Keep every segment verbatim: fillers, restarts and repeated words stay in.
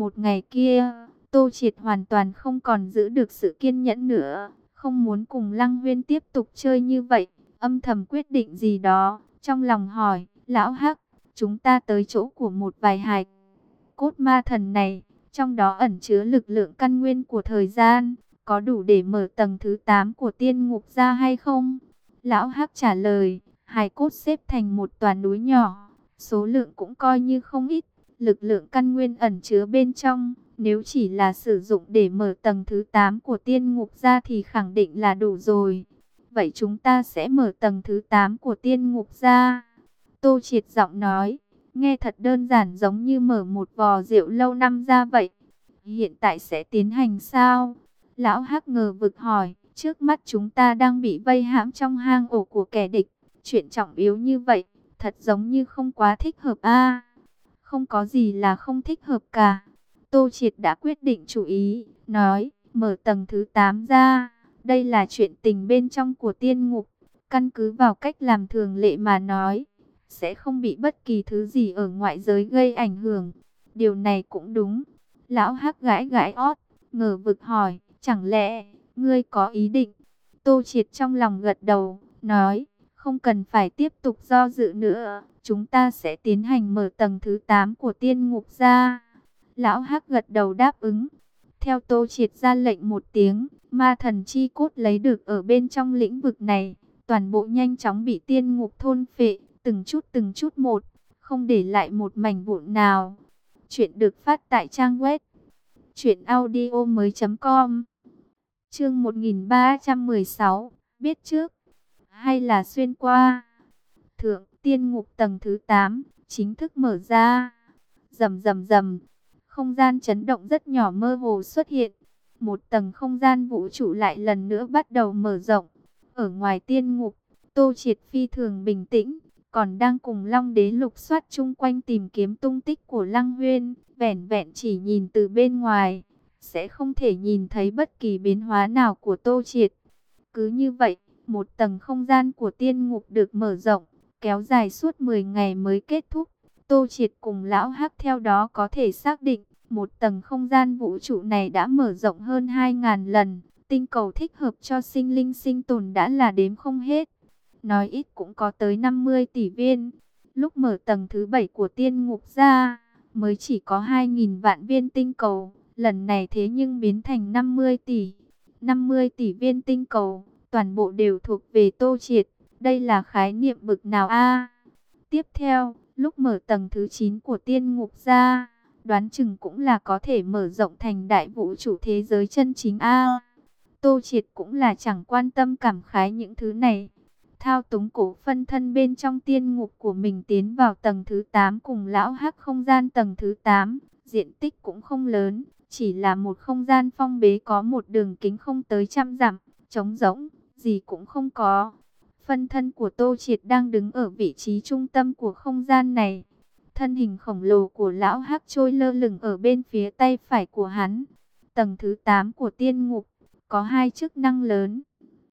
Một ngày kia, Tô Triệt hoàn toàn không còn giữ được sự kiên nhẫn nữa, không muốn cùng Lăng Huyên tiếp tục chơi như vậy, âm thầm quyết định gì đó, trong lòng hỏi, lão Hắc, chúng ta tới chỗ của một vài hài cốt ma thần này, trong đó ẩn chứa lực lượng căn nguyên của thời gian, có đủ để mở tầng thứ tám của tiên ngục ra hay không? Lão Hắc trả lời, hài cốt xếp thành một tòa núi nhỏ, số lượng cũng coi như không ít, lực lượng căn nguyên ẩn chứa bên trong, nếu chỉ là sử dụng để mở tầng thứ tám của tiên ngục ra thì khẳng định là đủ rồi. Vậy chúng ta sẽ mở tầng thứ tám của tiên ngục ra. Tô Triệt giọng nói, nghe thật đơn giản giống như mở một vò rượu lâu năm ra vậy. Hiện tại sẽ tiến hành sao? Lão Hắc ngờ vực hỏi, trước mắt chúng ta đang bị vây hãm trong hang ổ của kẻ địch. Chuyện trọng yếu như vậy, thật giống như không quá thích hợp a. Không có gì là không thích hợp cả. Tô Triệt đã quyết định chủ ý, nói, mở tầng thứ tám ra. Đây là chuyện tình bên trong của tiên ngục. Căn cứ vào cách làm thường lệ mà nói, sẽ không bị bất kỳ thứ gì ở ngoại giới gây ảnh hưởng. Điều này cũng đúng. Lão Hắc gãi gãi ót, ngờ vực hỏi, chẳng lẽ ngươi có ý định? Tô Triệt trong lòng gật đầu, nói, không cần phải tiếp tục do dự nữa, chúng ta sẽ tiến hành mở tầng thứ tám của tiên ngục ra. Lão Hắc gật đầu đáp ứng. Theo Tô Triệt ra lệnh một tiếng, ma thần chi cốt lấy được ở bên trong lĩnh vực này, toàn bộ nhanh chóng bị tiên ngục thôn phệ, từng chút từng chút một, không để lại một mảnh vụn nào. Chuyện được phát tại trang web truyện audio mới chấm com. Chương một nghìn ba trăm mười sáu, biết trước hay là xuyên qua. Thượng tiên ngục tầng thứ tám chính thức mở ra. Rầm rầm rầm, không gian chấn động rất nhỏ mơ hồ xuất hiện. Một tầng không gian vũ trụ lại lần nữa bắt đầu mở rộng. Ở ngoài tiên ngục, Tô Triệt phi thường bình tĩnh, còn đang cùng Long Đế lục soát chung quanh tìm kiếm tung tích của Lăng Huyên. Vẻn vẹn chỉ nhìn từ bên ngoài, sẽ không thể nhìn thấy bất kỳ biến hóa nào của Tô Triệt. Cứ như vậy, một tầng không gian của tiên ngục được mở rộng, kéo dài suốt mười ngày mới kết thúc. Tô Triệt cùng Lão Hắc theo đó có thể xác định, một tầng không gian vũ trụ này đã mở rộng hơn hai nghìn lần. Tinh cầu thích hợp cho sinh linh sinh tồn đã là đếm không hết. Nói ít cũng có tới năm mươi tỷ viên. Lúc mở tầng thứ bảy của tiên ngục ra, mới chỉ có hai nghìn vạn viên tinh cầu. Lần này thế nhưng biến thành năm mươi tỷ. năm mươi tỷ viên tinh cầu, toàn bộ đều thuộc về Tô Triệt. Đây là khái niệm bực nào a? Tiếp theo, lúc mở tầng thứ chín của tiên ngục ra, đoán chừng cũng là có thể mở rộng thành đại vũ trụ thế giới chân chính a. Tô Triệt cũng là chẳng quan tâm cảm khái những thứ này. Thao túng cổ phân thân bên trong tiên ngục của mình tiến vào tầng thứ tám cùng Lão Hắc không gian tầng thứ tám. Diện tích cũng không lớn, chỉ là một không gian phong bế có một đường kính không tới trăm dặm, trống rỗng, gì cũng không có. Phân thân của Tô Triệt đang đứng ở vị trí trung tâm của không gian này. Thân hình khổng lồ của Lão Hắc trôi lơ lửng ở bên phía tay phải của hắn. Tầng thứ tám của tiên ngục có hai chức năng lớn.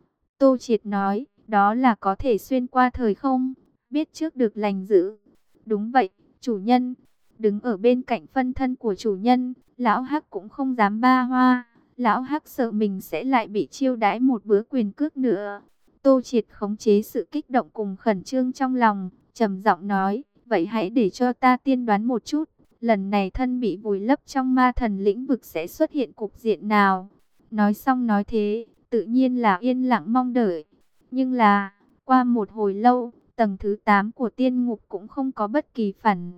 Tô Triệt nói, đó là có thể xuyên qua thời không, biết trước được lành dữ. Đúng vậy, chủ nhân. Đứng ở bên cạnh phân thân của chủ nhân, Lão Hắc cũng không dám ba hoa. Lão Hắc sợ mình sẽ lại bị chiêu đãi một bữa quyền cước nữa. Tô Triệt khống chế sự kích động cùng khẩn trương trong lòng, trầm giọng nói, vậy hãy để cho ta tiên đoán một chút. Lần này thân bị vùi lấp trong ma thần lĩnh vực sẽ xuất hiện cục diện nào? Nói xong nói thế, tự nhiên là yên lặng mong đợi. Nhưng là, qua một hồi lâu, tầng thứ tám của tiên ngục cũng không có bất kỳ phản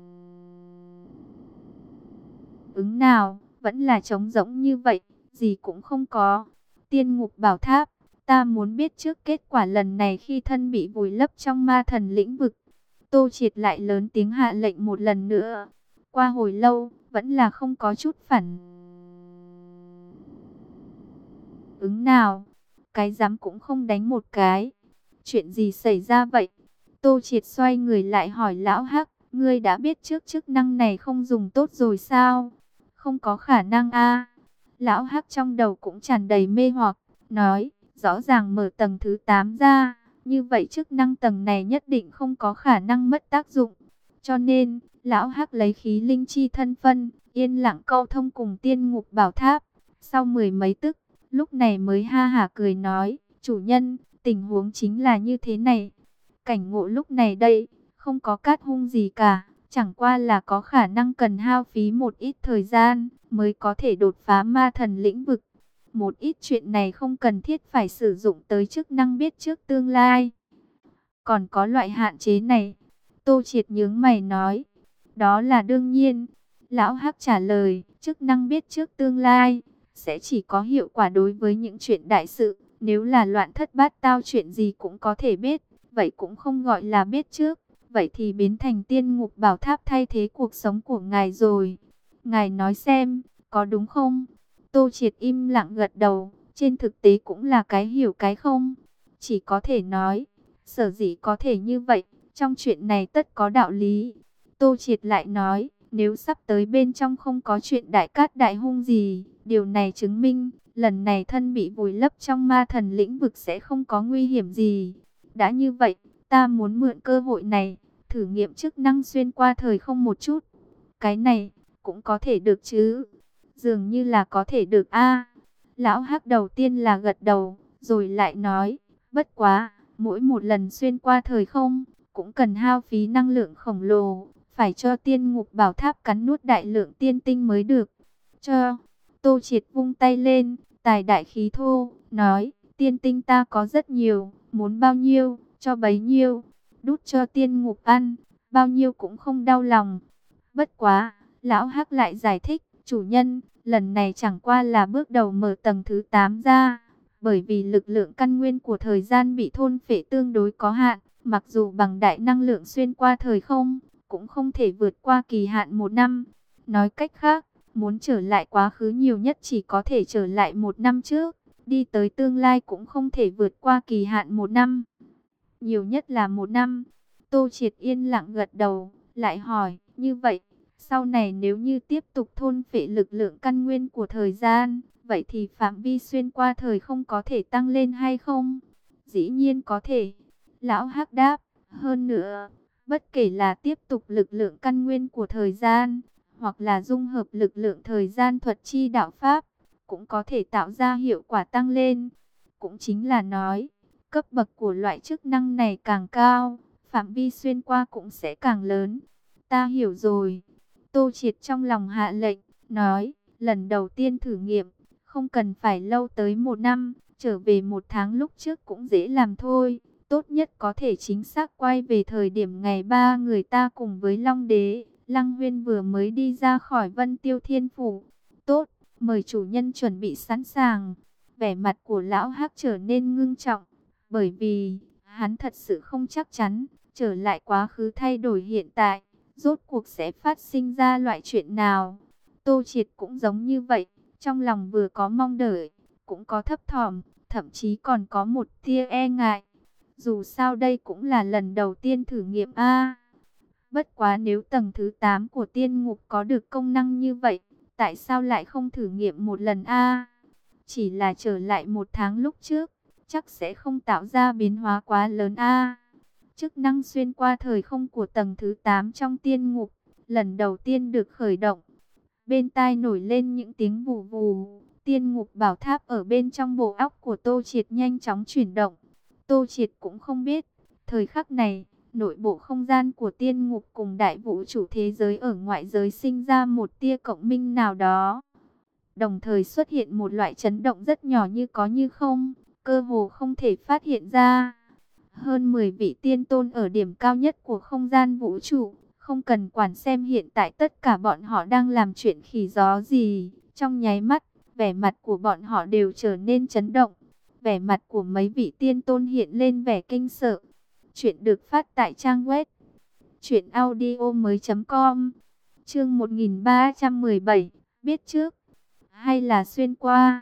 ứng nào, vẫn là trống rỗng như vậy, gì cũng không có. Tiên ngục bảo tháp, ta muốn biết trước kết quả lần này khi thân bị vùi lấp trong ma thần lĩnh vực. Tô Triệt lại lớn tiếng hạ lệnh một lần nữa. Qua hồi lâu, vẫn là không có chút phản ứng nào. Cái dám cũng không đánh một cái. Chuyện gì xảy ra vậy? Tô Triệt xoay người lại hỏi Lão Hắc, ngươi đã biết trước chức năng này không dùng tốt rồi sao? Không có khả năng a. Lão Hắc trong đầu cũng tràn đầy mê hoặc, nói, rõ ràng mở tầng thứ tám ra, như vậy chức năng tầng này nhất định không có khả năng mất tác dụng. Cho nên, Lão Hắc lấy khí linh chi thân phân, yên lặng câu thông cùng tiên ngục bảo tháp. Sau mười mấy tức, lúc này mới ha hả cười nói, chủ nhân, tình huống chính là như thế này. Cảnh ngộ lúc này đây, không có cát hung gì cả, chẳng qua là có khả năng cần hao phí một ít thời gian, mới có thể đột phá ma thần lĩnh vực. Một ít chuyện này không cần thiết phải sử dụng tới chức năng biết trước tương lai. Còn có loại hạn chế này, Tô Triệt nhướng mày nói, đó là đương nhiên. Lão Hắc trả lời, chức năng biết trước tương lai sẽ chỉ có hiệu quả đối với những chuyện đại sự. Nếu là loạn thất bát tao chuyện gì cũng có thể biết, vậy cũng không gọi là biết trước. Vậy thì biến thành tiên ngục bảo tháp thay thế cuộc sống của ngài rồi. Ngài nói xem, có đúng không? Tô Triệt im lặng gật đầu, trên thực tế cũng là cái hiểu cái không. Chỉ có thể nói, sở dĩ có thể như vậy, trong chuyện này tất có đạo lý. Tô Triệt lại nói, nếu sắp tới bên trong không có chuyện đại cát đại hung gì, điều này chứng minh, lần này thân bị vùi lấp trong ma thần lĩnh vực sẽ không có nguy hiểm gì. Đã như vậy, ta muốn mượn cơ hội này, thử nghiệm chức năng xuyên qua thời không một chút. Cái này, cũng có thể được chứ? Dường như là có thể được a. Lão Hắc đầu tiên là gật đầu, rồi lại nói, bất quá, mỗi một lần xuyên qua thời không, cũng cần hao phí năng lượng khổng lồ, phải cho tiên ngục bảo tháp cắn nuốt đại lượng tiên tinh mới được. Cho, Tô Triệt vung tay lên, tài đại khí thô, nói, tiên tinh ta có rất nhiều, muốn bao nhiêu, cho bấy nhiêu, đút cho tiên ngục ăn, bao nhiêu cũng không đau lòng. Bất quá, Lão Hắc lại giải thích, chủ nhân, lần này chẳng qua là bước đầu mở tầng thứ tám ra, bởi vì lực lượng căn nguyên của thời gian bị thôn phệ tương đối có hạn, mặc dù bằng đại năng lượng xuyên qua thời không, cũng không thể vượt qua kỳ hạn một năm. Nói cách khác, muốn trở lại quá khứ nhiều nhất chỉ có thể trở lại một năm trước, đi tới tương lai cũng không thể vượt qua kỳ hạn một năm. Nhiều nhất là một năm. Tô Triệt yên lặng gật đầu, lại hỏi, như vậy, sau này nếu như tiếp tục thôn phệ lực lượng căn nguyên của thời gian, vậy thì phạm vi xuyên qua thời không có thể tăng lên hay không? Dĩ nhiên có thể. Lão Hắc đáp, hơn nữa, bất kể là tiếp tục lực lượng căn nguyên của thời gian, hoặc là dung hợp lực lượng thời gian thuật chi đạo pháp, cũng có thể tạo ra hiệu quả tăng lên. Cũng chính là nói, cấp bậc của loại chức năng này càng cao, phạm vi xuyên qua cũng sẽ càng lớn. Ta hiểu rồi. Tô Triệt trong lòng hạ lệnh, nói, lần đầu tiên thử nghiệm, không cần phải lâu tới một năm, trở về một tháng lúc trước cũng dễ làm thôi. Tốt nhất có thể chính xác quay về thời điểm ngày ba người ta cùng với Long Đế, Lăng Huyên vừa mới đi ra khỏi Vân Tiêu Thiên Phủ. Tốt, mời chủ nhân chuẩn bị sẵn sàng. Vẻ mặt của Lão Hắc trở nên ngưng trọng, bởi vì hắn thật sự không chắc chắn trở lại quá khứ thay đổi hiện tại, rốt cuộc sẽ phát sinh ra loại chuyện nào. Tô Triệt cũng giống như vậy, trong lòng vừa có mong đợi, cũng có thấp thỏm, thậm chí còn có một tia e ngại. Dù sao đây cũng là lần đầu tiên thử nghiệm a. Bất quá nếu tầng thứ tám của tiên ngục có được công năng như vậy, tại sao lại không thử nghiệm một lần a? Chỉ là trở lại một tháng lúc trước, chắc sẽ không tạo ra biến hóa quá lớn a. Chức năng xuyên qua thời không của tầng thứ tám trong tiên ngục, lần đầu tiên được khởi động. Bên tai nổi lên những tiếng vù vù, tiên ngục bảo tháp ở bên trong bộ óc của Tô Triệt nhanh chóng chuyển động. Tô Triệt cũng không biết, thời khắc này, nội bộ không gian của tiên ngục cùng đại vũ trụ thế giới ở ngoại giới sinh ra một tia cộng minh nào đó. Đồng thời xuất hiện một loại chấn động rất nhỏ như có như không, cơ hồ không thể phát hiện ra. Hơn mười vị tiên tôn ở điểm cao nhất của không gian vũ trụ, không cần quản xem hiện tại tất cả bọn họ đang làm chuyện khỉ gió gì. Trong nháy mắt, vẻ mặt của bọn họ đều trở nên chấn động. Vẻ mặt của mấy vị tiên tôn hiện lên vẻ kinh sợ. Chuyện được phát tại trang web truyện audio mới chấm com. Chương một nghìn ba trăm mười bảy, biết trước hay là xuyên qua?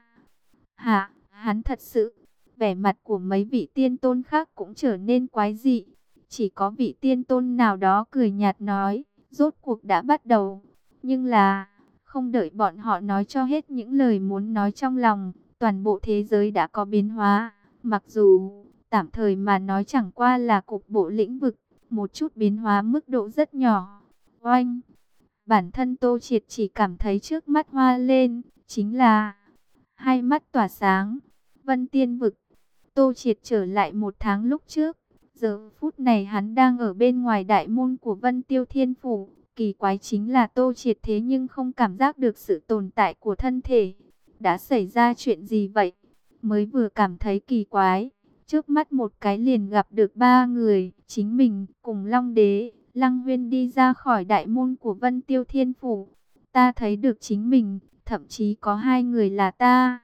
Hả, hắn thật sự? Vẻ mặt của mấy vị tiên tôn khác cũng trở nên quái dị. Chỉ có vị tiên tôn nào đó cười nhạt nói, rốt cuộc đã bắt đầu. Nhưng là, không đợi bọn họ nói cho hết những lời muốn nói trong lòng, toàn bộ thế giới đã có biến hóa. Mặc dù, tạm thời mà nói chẳng qua là cục bộ lĩnh vực, một chút biến hóa mức độ rất nhỏ. Oanh! Bản thân Tô Triệt chỉ cảm thấy trước mắt hoa lên, chính là hai mắt tỏa sáng. Vân Tiên Vực. Tô Triệt trở lại một tháng lúc trước. Giờ phút này hắn đang ở bên ngoài đại môn của Vân Tiêu Thiên Phủ. Kỳ quái chính là Tô Triệt thế nhưng không cảm giác được sự tồn tại của thân thể. Đã xảy ra chuyện gì vậy? Mới vừa cảm thấy kỳ quái, trước mắt một cái liền gặp được ba người, chính mình cùng Long Đế, Lăng Huyên đi ra khỏi đại môn của Vân Tiêu Thiên Phủ. Ta thấy được chính mình, thậm chí có hai người là ta.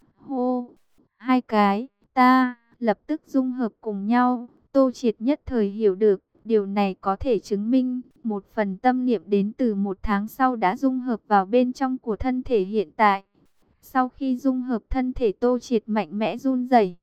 Hô, hai cái, ta, lập tức dung hợp cùng nhau. Tô Triệt nhất thời hiểu được, điều này có thể chứng minh, một phần tâm niệm đến từ một tháng sau đã dung hợp vào bên trong của thân thể hiện tại. Sau khi dung hợp thân thể, Tô Triệt mạnh mẽ run rẩy.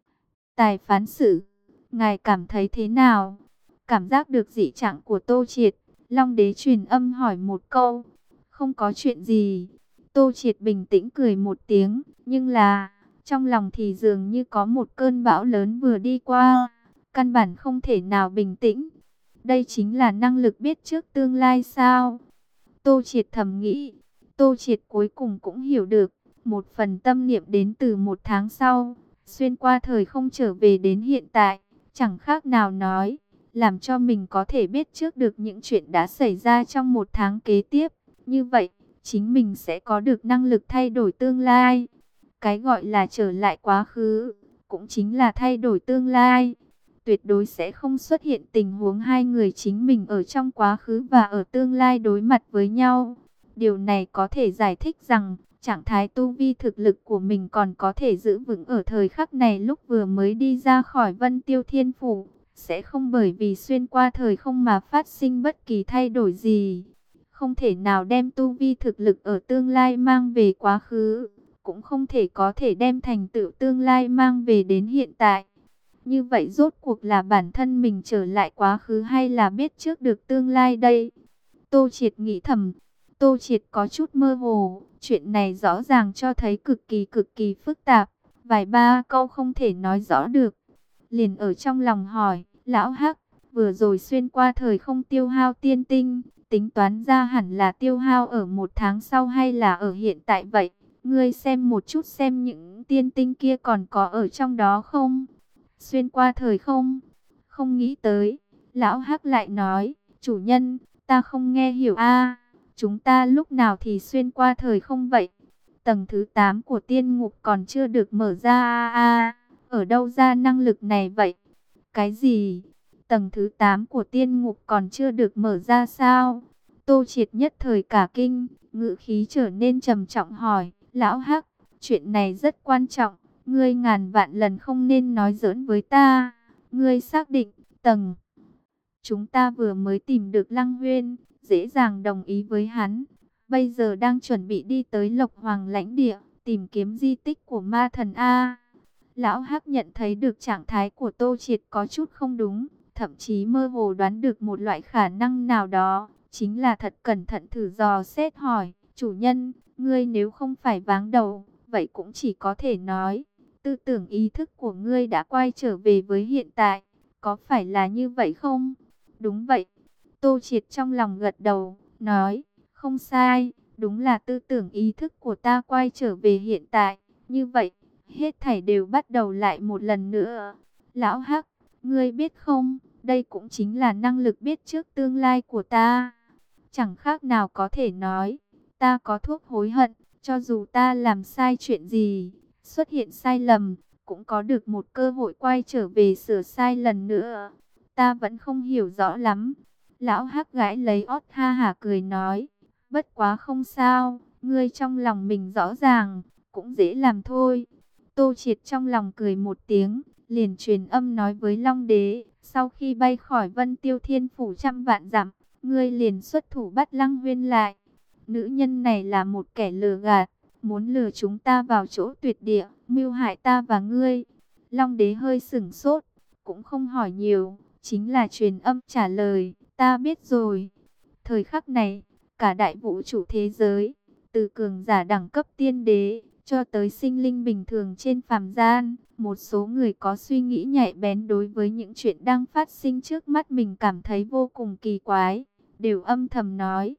Tài phán xử, ngài cảm thấy thế nào? Cảm giác được dị trạng của Tô Triệt, Long Đế truyền âm hỏi một câu. Không có chuyện gì. Tô Triệt bình tĩnh cười một tiếng, nhưng là trong lòng thì dường như có một cơn bão lớn vừa đi qua, căn bản không thể nào bình tĩnh. Đây chính là năng lực biết trước tương lai sao? Tô Triệt thầm nghĩ. Tô Triệt cuối cùng cũng hiểu được, một phần tâm niệm đến từ một tháng sau, xuyên qua thời không trở về đến hiện tại, chẳng khác nào nói, làm cho mình có thể biết trước được những chuyện đã xảy ra trong một tháng kế tiếp. Như vậy, chính mình sẽ có được năng lực thay đổi tương lai. Cái gọi là trở lại quá khứ, cũng chính là thay đổi tương lai. Tuyệt đối sẽ không xuất hiện tình huống hai người chính mình ở trong quá khứ và ở tương lai đối mặt với nhau. Điều này có thể giải thích rằng, trạng thái tu vi thực lực của mình còn có thể giữ vững ở thời khắc này lúc vừa mới đi ra khỏi Vân Tiêu Thiên Phủ, sẽ không bởi vì xuyên qua thời không mà phát sinh bất kỳ thay đổi gì. Không thể nào đem tu vi thực lực ở tương lai mang về quá khứ, cũng không thể có thể đem thành tựu tương lai mang về đến hiện tại. Như vậy rốt cuộc là bản thân mình trở lại quá khứ hay là biết trước được tương lai đây? Tô Triệt nghĩ thầm. Tô Triệt có chút mơ hồ, chuyện này rõ ràng cho thấy cực kỳ cực kỳ phức tạp, vài ba câu không thể nói rõ được. Liền ở trong lòng hỏi, lão Hắc, vừa rồi xuyên qua thời không tiêu hao tiên tinh, tính toán ra hẳn là tiêu hao ở một tháng sau hay là ở hiện tại vậy? Ngươi xem một chút xem những tiên tinh kia còn có ở trong đó không? Xuyên qua thời không? Không nghĩ tới, lão Hắc lại nói, chủ nhân, ta không nghe hiểu a. Chúng ta lúc nào thì xuyên qua thời không vậy? Tầng thứ tám của tiên ngục còn chưa được mở ra a a. Ở đâu ra năng lực này vậy? Cái gì? Tầng thứ tám của tiên ngục còn chưa được mở ra sao? Tô Triệt nhất thời cả kinh, ngữ khí trở nên trầm trọng hỏi, lão Hắc, chuyện này rất quan trọng, ngươi ngàn vạn lần không nên nói giỡn với ta. Ngươi xác định, tầng chúng ta vừa mới tìm được Lăng Huyên, dễ dàng đồng ý với hắn. Bây giờ đang chuẩn bị đi tới Lộc Hoàng lãnh địa, tìm kiếm di tích của ma thần A. Lão Hắc nhận thấy được trạng thái của Tô Triệt có chút không đúng, thậm chí mơ hồ đoán được một loại khả năng nào đó. Chính là thật cẩn thận thử dò xét hỏi, chủ nhân, ngươi nếu không phải váng đầu, vậy cũng chỉ có thể nói, tư tưởng ý thức của ngươi đã quay trở về với hiện tại, có phải là như vậy không? Đúng vậy. Tô Triệt trong lòng gật đầu, nói, không sai, đúng là tư tưởng ý thức của ta quay trở về hiện tại. Như vậy, hết thảy đều bắt đầu lại một lần nữa. Lão Hắc, ngươi biết không, đây cũng chính là năng lực biết trước tương lai của ta. Chẳng khác nào có thể nói, ta có thuốc hối hận, cho dù ta làm sai chuyện gì, xuất hiện sai lầm, cũng có được một cơ hội quay trở về sửa sai lần nữa. Ta vẫn không hiểu rõ lắm. Lão Hắc gãi lấy ót ha hả cười nói, bất quá không sao, ngươi trong lòng mình rõ ràng, cũng dễ làm thôi. Tô Triệt trong lòng cười một tiếng, liền truyền âm nói với Long Đế, sau khi bay khỏi Vân Tiêu Thiên Phủ trăm vạn dặm, ngươi liền xuất thủ bắt Lăng Huyên lại. Nữ nhân này là một kẻ lừa gạt, muốn lừa chúng ta vào chỗ tuyệt địa, mưu hại ta và ngươi. Long Đế hơi sửng sốt, cũng không hỏi nhiều, chính là truyền âm trả lời, ta biết rồi. Thời khắc này, cả đại vũ trụ thế giới, từ cường giả đẳng cấp tiên đế, cho tới sinh linh bình thường trên phàm gian, một số người có suy nghĩ nhạy bén đối với những chuyện đang phát sinh trước mắt mình cảm thấy vô cùng kỳ quái, đều âm thầm nói,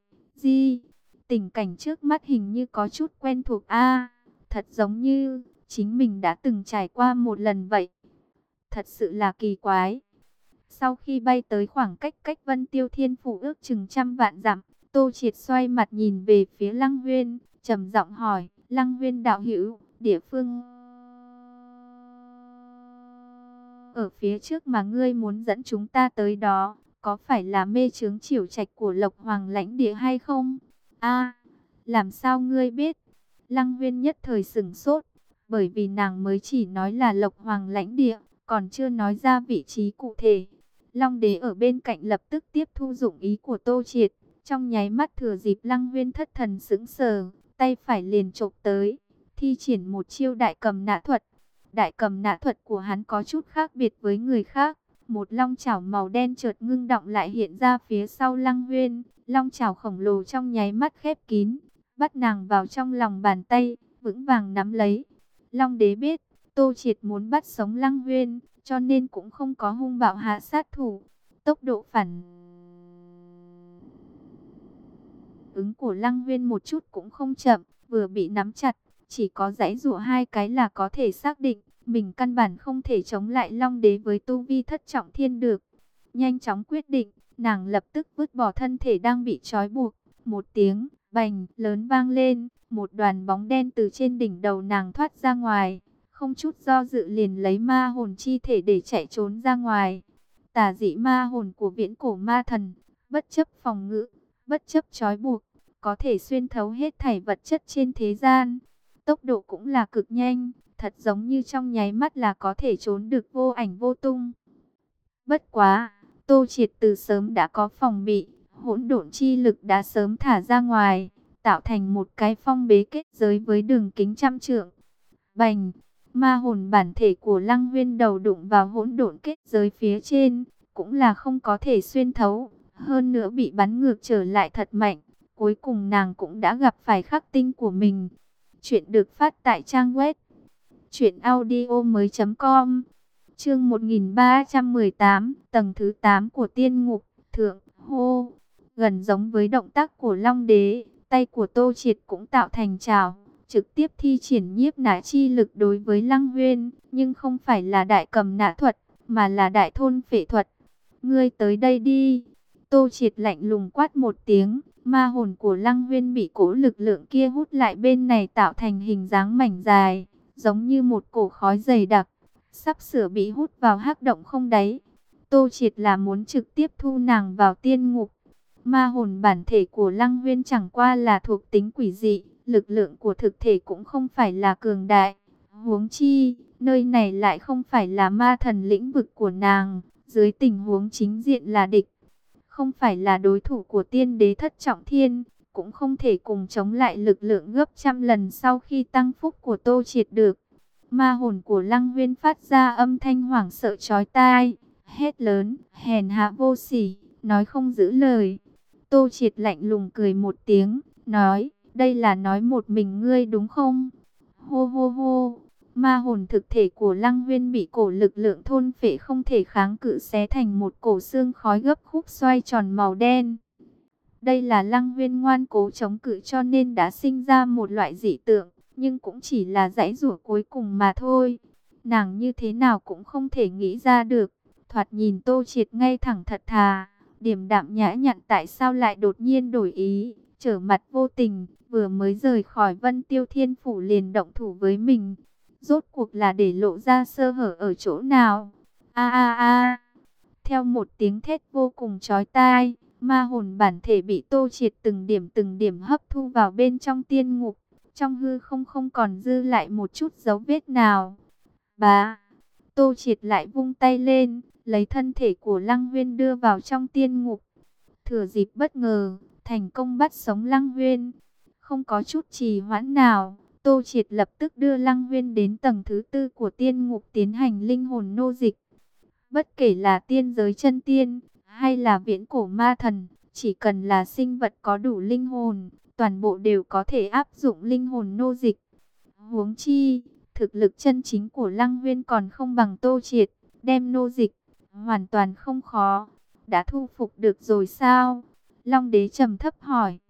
gì? Tình cảnh trước mắt hình như có chút quen thuộc a, thật giống như chính mình đã từng trải qua một lần vậy. Thật sự là kỳ quái. Sau khi bay tới khoảng cách cách Vân Tiêu Thiên Phủ ước chừng trăm vạn dặm, Tô Triệt xoay mặt nhìn về phía Lăng Huyên, trầm giọng hỏi, Lăng Huyên đạo hữu, địa phương ở phía trước mà ngươi muốn dẫn chúng ta tới đó, có phải là mê chướng chiểu trạch của Lộc Hoàng lãnh địa hay không? A, làm sao ngươi biết? Lăng Huyên nhất thời sửng sốt, bởi vì nàng mới chỉ nói là Lộc Hoàng lãnh địa, còn chưa nói ra vị trí cụ thể. Long đế ở bên cạnh lập tức tiếp thu dụng ý của Tô Triệt, trong nháy mắt thừa dịp Lăng Huyên thất thần sững sờ, tay phải liền chộp tới, thi triển một chiêu đại cầm nã thuật. Đại cầm nã thuật của hắn có chút khác biệt với người khác, một long chảo màu đen chợt ngưng động lại hiện ra phía sau Lăng Huyên, long chảo khổng lồ trong nháy mắt khép kín, bắt nàng vào trong lòng bàn tay, vững vàng nắm lấy. Long đế biết, Tô Triệt muốn bắt sống Lăng Huyên, cho nên cũng không có hung bạo hạ sát thủ. Tốc độ phản ứng của Lăng Huyên một chút cũng không chậm, vừa bị nắm chặt, chỉ có giãy giụa hai cái là có thể xác định, mình căn bản không thể chống lại Long đế với tu vi thất trọng thiên được. Nhanh chóng quyết định, nàng lập tức vứt bỏ thân thể đang bị trói buộc. Một tiếng bành lớn vang lên, một đoàn bóng đen từ trên đỉnh đầu nàng thoát ra ngoài, không chút do dự liền lấy ma hồn chi thể để chạy trốn ra ngoài. Tà dị ma hồn của viễn cổ ma thần, bất chấp phòng ngự, bất chấp trói buộc, có thể xuyên thấu hết thảy vật chất trên thế gian. Tốc độ cũng là cực nhanh, thật giống như trong nháy mắt là có thể trốn được vô ảnh vô tung. Bất quá, Tô Triệt từ sớm đã có phòng bị, hỗn độn chi lực đã sớm thả ra ngoài, tạo thành một cái phong bế kết giới với đường kính trăm trượng. Bành, ma hồn bản thể của Lăng Huyên đầu đụng vào hỗn độn kết giới phía trên, cũng là không có thể xuyên thấu, hơn nữa bị bắn ngược trở lại thật mạnh. Cuối cùng nàng cũng đã gặp phải khắc tinh của mình. Chuyện được phát tại trang web truyện audio mới chấm com. Chương một nghìn ba trăm mười tám, tầng thứ tám của tiên ngục, thượng, hô. Gần giống với động tác của Long đế, tay của Tô Triệt cũng tạo thành trảo, trực tiếp thi triển nhiếp nã chi lực đối với Lăng Huyên, nhưng không phải là đại cầm nã thuật, mà là đại thôn phệ thuật. Ngươi tới đây đi. Tô Triệt lạnh lùng quát một tiếng, ma hồn của Lăng Huyên bị cỗ lực lượng kia hút lại bên này tạo thành hình dáng mảnh dài, giống như một cổ khói dày đặc, sắp sửa bị hút vào hắc động không đáy. Tô Triệt là muốn trực tiếp thu nàng vào tiên ngục. Ma hồn bản thể của Lăng Huyên chẳng qua là thuộc tính quỷ dị, lực lượng của thực thể cũng không phải là cường đại. Huống chi, nơi này lại không phải là ma thần lĩnh vực của nàng, dưới tình huống chính diện là địch. Không phải là đối thủ của tiên đế thất trọng thiên, cũng không thể cùng chống lại lực lượng gấp trăm lần sau khi tăng phúc của Tô Triệt được. Ma hồn của Lăng Huyên phát ra âm thanh hoảng sợ chói tai, hét lớn, hèn hạ vô sỉ, nói không giữ lời. Tô Triệt lạnh lùng cười một tiếng, nói, đây là nói một mình ngươi đúng không? Hô hô hô, ma hồn thực thể của Lăng Huyên bị cổ lực lượng thôn phệ không thể kháng cự xé thành một cổ xương khói gấp khúc xoay tròn màu đen. Đây là Lăng Huyên ngoan cố chống cự cho nên đã sinh ra một loại dị tượng, nhưng cũng chỉ là giãy giụa cuối cùng mà thôi. Nàng như thế nào cũng không thể nghĩ ra được, thoạt nhìn Tô Triệt ngay thẳng thật thà, điềm đạm nhã nhặn tại sao lại đột nhiên đổi ý, trở mặt vô tình, vừa mới rời khỏi Vân Tiêu Thiên Phủ liền động thủ với mình. Rốt cuộc là để lộ ra sơ hở ở chỗ nào? A a a! Theo một tiếng thét vô cùng chói tai, ma hồn bản thể bị Tô Triệt từng điểm từng điểm hấp thu vào bên trong tiên ngục, trong hư không không còn dư lại một chút dấu vết nào. Bá! Tô Triệt lại vung tay lên, lấy thân thể của Lăng Huyên đưa vào trong tiên ngục. Thừa dịp bất ngờ, thành công bắt sống Lăng Huyên. Không có chút trì hoãn nào, Tô Triệt lập tức đưa Lăng Huyên đến tầng thứ tư của tiên ngục tiến hành linh hồn nô dịch. Bất kể là tiên giới chân tiên, hay là viễn cổ ma thần, chỉ cần là sinh vật có đủ linh hồn, toàn bộ đều có thể áp dụng linh hồn nô dịch. Huống chi, thực lực chân chính của Lăng Huyên còn không bằng Tô Triệt, đem nô dịch, hoàn toàn không khó. Đã thu phục được rồi sao? Long đế trầm thấp hỏi.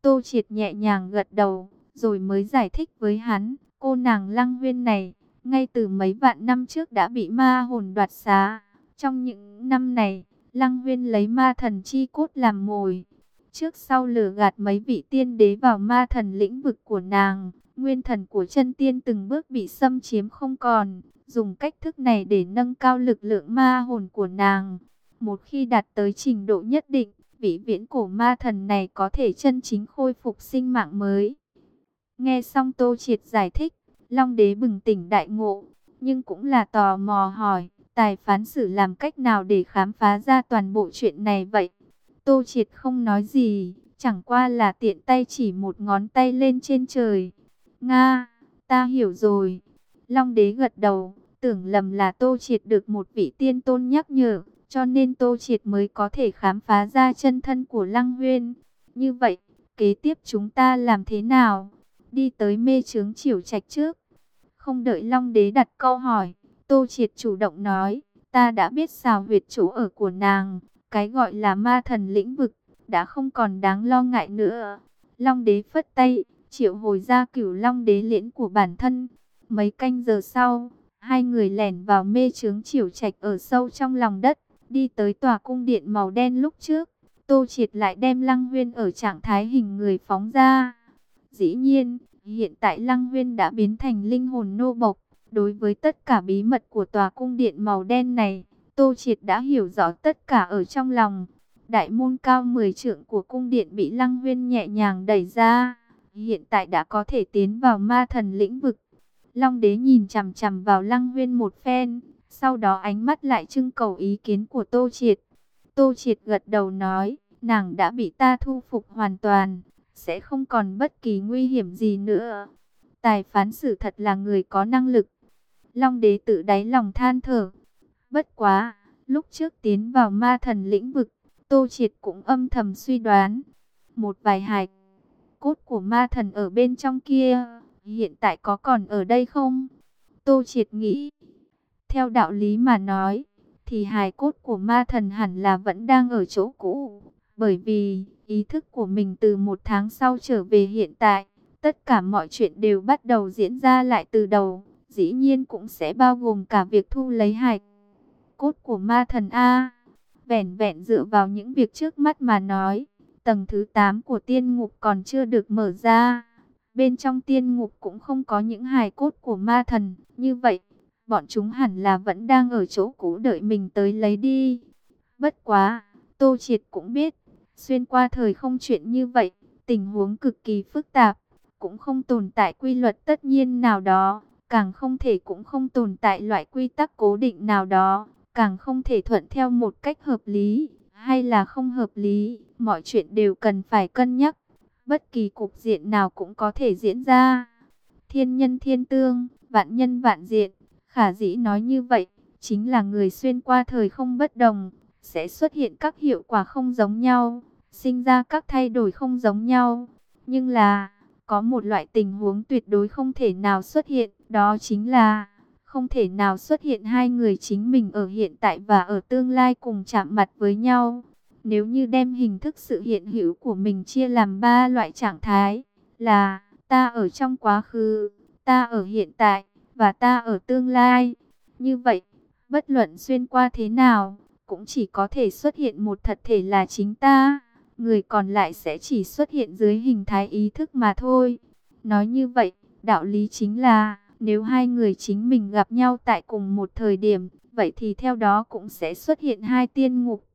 Tô Triệt nhẹ nhàng gật đầu, rồi mới giải thích với hắn, cô nàng Lăng Huyên này, ngay từ mấy vạn năm trước đã bị ma hồn đoạt xá. Trong những năm này, Lăng Huyên lấy ma thần chi cốt làm mồi, trước sau lừa gạt mấy vị tiên đế vào ma thần lĩnh vực của nàng. Nguyên thần của chân tiên từng bước bị xâm chiếm không còn, dùng cách thức này để nâng cao lực lượng ma hồn của nàng. Một khi đạt tới trình độ nhất định, vị viễn cổ ma thần này có thể chân chính khôi phục sinh mạng mới. Nghe xong Tô Triệt giải thích, Long Đế bừng tỉnh đại ngộ, nhưng cũng là tò mò hỏi, tài phán xử làm cách nào để khám phá ra toàn bộ chuyện này vậy? Tô Triệt không nói gì, chẳng qua là tiện tay chỉ một ngón tay lên trên trời. Nga, ta hiểu rồi. Long Đế gật đầu, tưởng lầm là Tô Triệt được một vị tiên tôn nhắc nhở, cho nên Tô Triệt mới có thể khám phá ra chân thân của Lăng Huyên. Như vậy, kế tiếp chúng ta làm thế nào? Đi tới mê chướng Chiểu Trạch trước. Không đợi Long Đế đặt câu hỏi, Tô Triệt chủ động nói, ta đã biết xào huyệt chỗ ở của nàng, cái gọi là ma thần lĩnh vực, đã không còn đáng lo ngại nữa. Long Đế phất tay, triệu hồi ra Cửu Long Đế liễn của bản thân. Mấy canh giờ sau, hai người lẻn vào mê chướng Chiểu Trạch ở sâu trong lòng đất, đi tới tòa cung điện màu đen lúc trước. Tô Triệt lại đem Lăng Huyên ở trạng thái hình người phóng ra. Dĩ nhiên, hiện tại Lăng Huyên đã biến thành linh hồn nô bộc. Đối với tất cả bí mật của tòa cung điện màu đen này, Tô Triệt đã hiểu rõ tất cả ở trong lòng. Đại môn cao mười trượng của cung điện bị Lăng Huyên nhẹ nhàng đẩy ra, hiện tại đã có thể tiến vào ma thần lĩnh vực. Long Đế nhìn chằm chằm vào Lăng Huyên một phen, sau đó ánh mắt lại trưng cầu ý kiến của Tô Triệt. Tô Triệt gật đầu nói, nàng đã bị ta thu phục hoàn toàn, sẽ không còn bất kỳ nguy hiểm gì nữa. Tài phán xử thật là người có năng lực. Long Đế tự đáy lòng than thở. Bất quá, lúc trước tiến vào ma thần lĩnh vực, Tô Triệt cũng âm thầm suy đoán, một vài hài cốt của ma thần ở bên trong kia, hiện tại có còn ở đây không? Tô Triệt nghĩ, theo đạo lý mà nói, thì hài cốt của ma thần hẳn là vẫn đang ở chỗ cũ, bởi vì ý thức của mình từ một tháng sau trở về hiện tại, tất cả mọi chuyện đều bắt đầu diễn ra lại từ đầu, dĩ nhiên cũng sẽ bao gồm cả việc thu lấy hài cốt của ma thần A. Vẻn vẹn dựa vào những việc trước mắt mà nói, tầng thứ tám của tiên ngục còn chưa được mở ra. Bên trong tiên ngục cũng không có những hài cốt của ma thần. Như vậy, bọn chúng hẳn là vẫn đang ở chỗ cũ đợi mình tới lấy đi. Bất quá, Tô Triệt cũng biết, xuyên qua thời không chuyện như vậy, tình huống cực kỳ phức tạp, cũng không tồn tại quy luật tất nhiên nào đó, càng không thể cũng không tồn tại loại quy tắc cố định nào đó, càng không thể thuận theo một cách hợp lý, hay là không hợp lý, mọi chuyện đều cần phải cân nhắc, bất kỳ cục diện nào cũng có thể diễn ra. Thiên nhân thiên tương, vạn nhân vạn diện, khả dĩ nói như vậy, chính là người xuyên qua thời không bất đồng, sẽ xuất hiện các hiệu quả không giống nhau, sinh ra các thay đổi không giống nhau, nhưng là, có một loại tình huống tuyệt đối không thể nào xuất hiện, đó chính là không thể nào xuất hiện hai người chính mình ở hiện tại và ở tương lai cùng chạm mặt với nhau. Nếu như đem hình thức sự hiện hữu của mình chia làm ba loại trạng thái, là ta ở trong quá khứ, ta ở hiện tại, và ta ở tương lai. Như vậy, bất luận xuyên qua thế nào, cũng chỉ có thể xuất hiện một thật thể là chính ta. Người còn lại sẽ chỉ xuất hiện dưới hình thái ý thức mà thôi. Nói như vậy, đạo lý chính là, nếu hai người chính mình gặp nhau tại cùng một thời điểm, vậy thì theo đó cũng sẽ xuất hiện hai tiên ngục.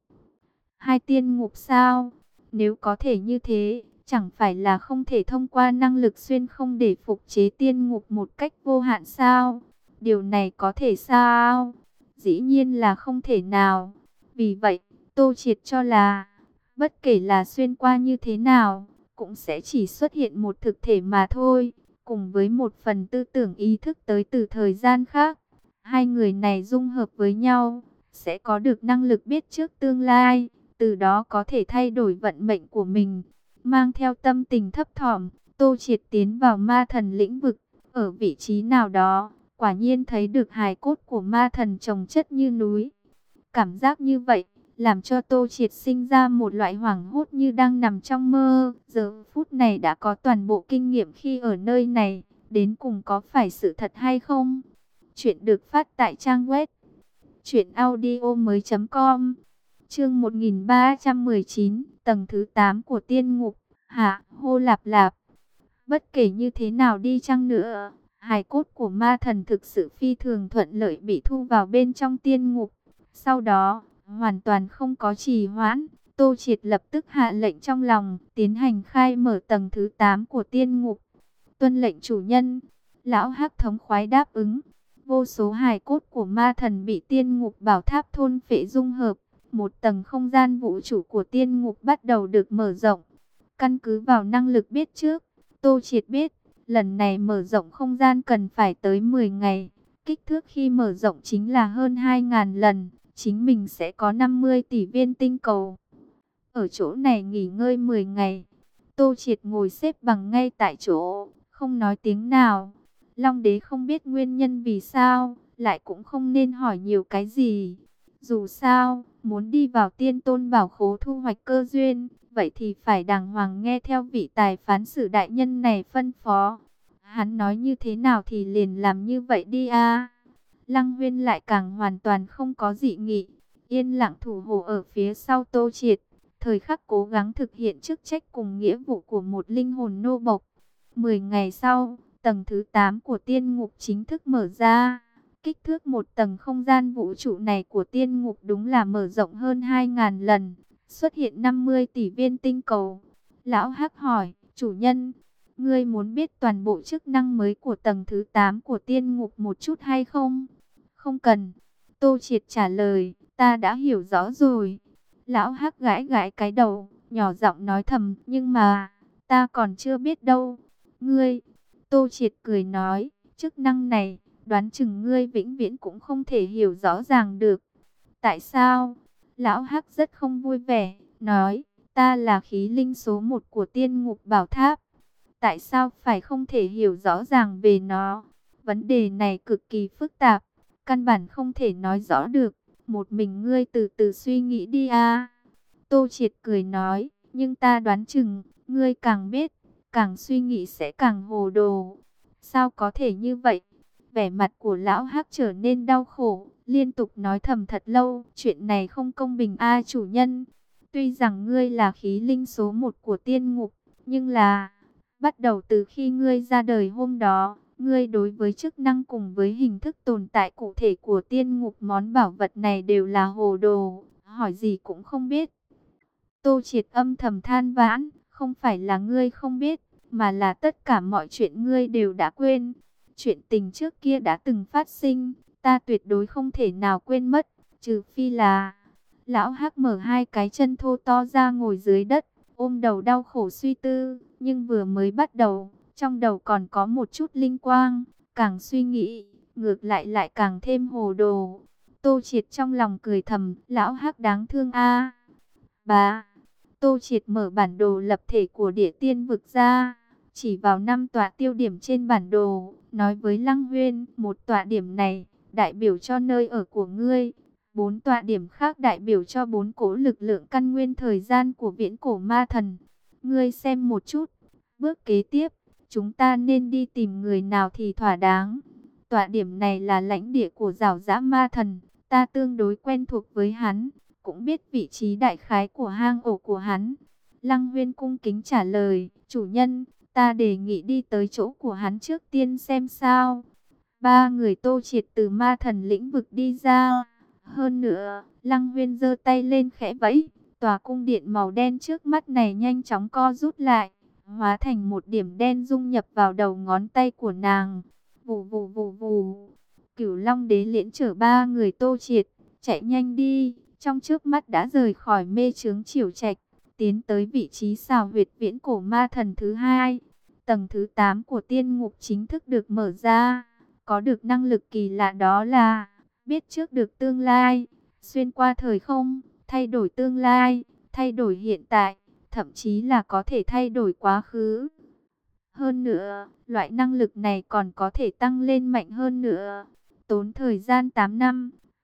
Hai tiên ngục sao? Nếu có thể như thế, chẳng phải là không thể thông qua năng lực xuyên không để phục chế tiên ngục một cách vô hạn sao? Điều này có thể sao? Dĩ nhiên là không thể nào. Vì vậy, Tô Triệt cho là, bất kể là xuyên qua như thế nào, cũng sẽ chỉ xuất hiện một thực thể mà thôi, cùng với một phần tư tưởng ý thức tới từ thời gian khác. Hai người này dung hợp với nhau, sẽ có được năng lực biết trước tương lai, từ đó có thể thay đổi vận mệnh của mình. Mang theo tâm tình thấp thỏm, Tô Triệt tiến vào ma thần lĩnh vực, ở vị trí nào đó, quả nhiên thấy được hài cốt của ma thần chồng chất như núi. Cảm giác như vậy, làm cho Tô Triệt sinh ra một loại hoảng hốt như đang nằm trong mơ. Giờ phút này đã có toàn bộ kinh nghiệm khi ở nơi này, đến cùng có phải sự thật hay không? Chuyện được phát tại trang web truyện audio mới chấm com. Chương một nghìn ba trăm mười chín, tầng thứ tám của tiên ngục. Hạ, hô lạp lạp. Bất kể như thế nào đi chăng nữa, hài cốt của ma thần thực sự phi thường thuận lợi bị thu vào bên trong tiên ngục. Sau đó, hoàn toàn không có trì hoãn, Tô Triệt lập tức hạ lệnh trong lòng, tiến hành khai mở tầng thứ tám của tiên ngục. Tuân lệnh chủ nhân. Lão Hắc thống khoái đáp ứng. Vô số hài cốt của ma thần bị tiên ngục bảo tháp thôn phệ dung hợp. Một tầng không gian vũ trụ của tiên ngục bắt đầu được mở rộng. Căn cứ vào năng lực biết trước, Tô Triệt biết, lần này mở rộng không gian cần phải tới mười ngày. Kích thước khi mở rộng chính là hơn hai nghìn lần. Chính mình sẽ có năm mươi tỷ viên tinh cầu. Ở chỗ này nghỉ ngơi mười ngày. Tô Triệt ngồi xếp bằng ngay tại chỗ, không nói tiếng nào. Long đế không biết nguyên nhân vì sao, lại cũng không nên hỏi nhiều cái gì. Dù sao, muốn đi vào tiên tôn bảo khố thu hoạch cơ duyên, vậy thì phải đàng hoàng nghe theo vị tài phán xử đại nhân này phân phó. Hắn nói như thế nào thì liền làm như vậy đi a. Lăng Huyên lại càng hoàn toàn không có dị nghị, yên lặng thủ hộ ở phía sau Tô Triệt, thời khắc cố gắng thực hiện chức trách cùng nghĩa vụ của một linh hồn nô bộc. Mười ngày sau, tầng thứ tám của tiên ngục chính thức mở ra. Kích thước một tầng không gian vũ trụ này của tiên ngục đúng là mở rộng hơn hai nghìn lần, xuất hiện năm mươi tỷ viên tinh cầu. Lão Hắc hỏi, chủ nhân, ngươi muốn biết toàn bộ chức năng mới của tầng thứ tám của tiên ngục một chút hay không? Không cần. Tô Triệt trả lời, ta đã hiểu rõ rồi. Lão Hắc gãi gãi cái đầu, nhỏ giọng nói thầm, nhưng mà, ta còn chưa biết đâu. Ngươi, Tô Triệt cười nói, chức năng này, đoán chừng ngươi vĩnh viễn cũng không thể hiểu rõ ràng được. Tại sao? Lão Hắc rất không vui vẻ, nói, ta là khí linh số một của tiên ngục bảo tháp. Tại sao phải không thể hiểu rõ ràng về nó? Vấn đề này cực kỳ phức tạp, căn bản không thể nói rõ được. Một mình ngươi từ từ suy nghĩ đi a. Tô Triệt cười nói, nhưng ta đoán chừng, ngươi càng biết, càng suy nghĩ sẽ càng hồ đồ. Sao có thể như vậy? Vẻ mặt của lão Hắc trở nên đau khổ, liên tục nói thầm thật lâu, chuyện này không công bình a chủ nhân. Tuy rằng ngươi là khí linh số một của tiên ngục, nhưng là, bắt đầu từ khi ngươi ra đời hôm đó, ngươi đối với chức năng cùng với hình thức tồn tại cụ thể của tiên ngục món bảo vật này đều là hồ đồ, hỏi gì cũng không biết. Tô Triệt âm thầm than vãn, không phải là ngươi không biết, mà là tất cả mọi chuyện ngươi đều đã quên. Chuyện tình trước kia đã từng phát sinh, ta tuyệt đối không thể nào quên mất, trừ phi là... Lão Hắc mở hai cái chân thô to ra ngồi dưới đất, ôm đầu đau khổ suy tư, nhưng vừa mới bắt đầu, trong đầu còn có một chút linh quang, càng suy nghĩ, ngược lại lại càng thêm hồ đồ. Tô Triệt trong lòng cười thầm, lão Hắc đáng thương a. Bà, Tô Triệt mở bản đồ lập thể của địa tiên vực ra, chỉ vào năm tọa tiêu điểm trên bản đồ, nói với Lăng Huyên, một tọa điểm này, đại biểu cho nơi ở của ngươi. Bốn tọa điểm khác đại biểu cho bốn cỗ lực lượng căn nguyên thời gian của viễn cổ ma thần. Ngươi xem một chút, bước kế tiếp, chúng ta nên đi tìm người nào thì thỏa đáng. Tọa điểm này là lãnh địa của Giảo Giã ma thần, ta tương đối quen thuộc với hắn, cũng biết vị trí đại khái của hang ổ của hắn. Lăng Huyên cung kính trả lời, chủ nhân, ta đề nghị đi tới chỗ của hắn trước tiên xem sao. Ba người Tô Triệt từ ma thần lĩnh vực đi ra. Hơn nữa, Lăng Huyên giơ tay lên khẽ vẫy, tòa cung điện màu đen trước mắt này nhanh chóng co rút lại, hóa thành một điểm đen dung nhập vào đầu ngón tay của nàng. Vù vù vù vù, Cửu Long đế liễn chở ba người Tô Triệt, chạy nhanh đi, trong chớp mắt đã rời khỏi mê chướng Chiểu Trạch, tiến tới vị trí xào huyệt viễn cổ ma thần thứ hai. Tầng thứ tám của tiên ngục chính thức được mở ra, có được năng lực kỳ lạ đó là biết trước được tương lai, xuyên qua thời không, thay đổi tương lai, thay đổi hiện tại, thậm chí là có thể thay đổi quá khứ. Hơn nữa, loại năng lực này còn có thể tăng lên mạnh hơn nữa. Tốn thời gian tám năm,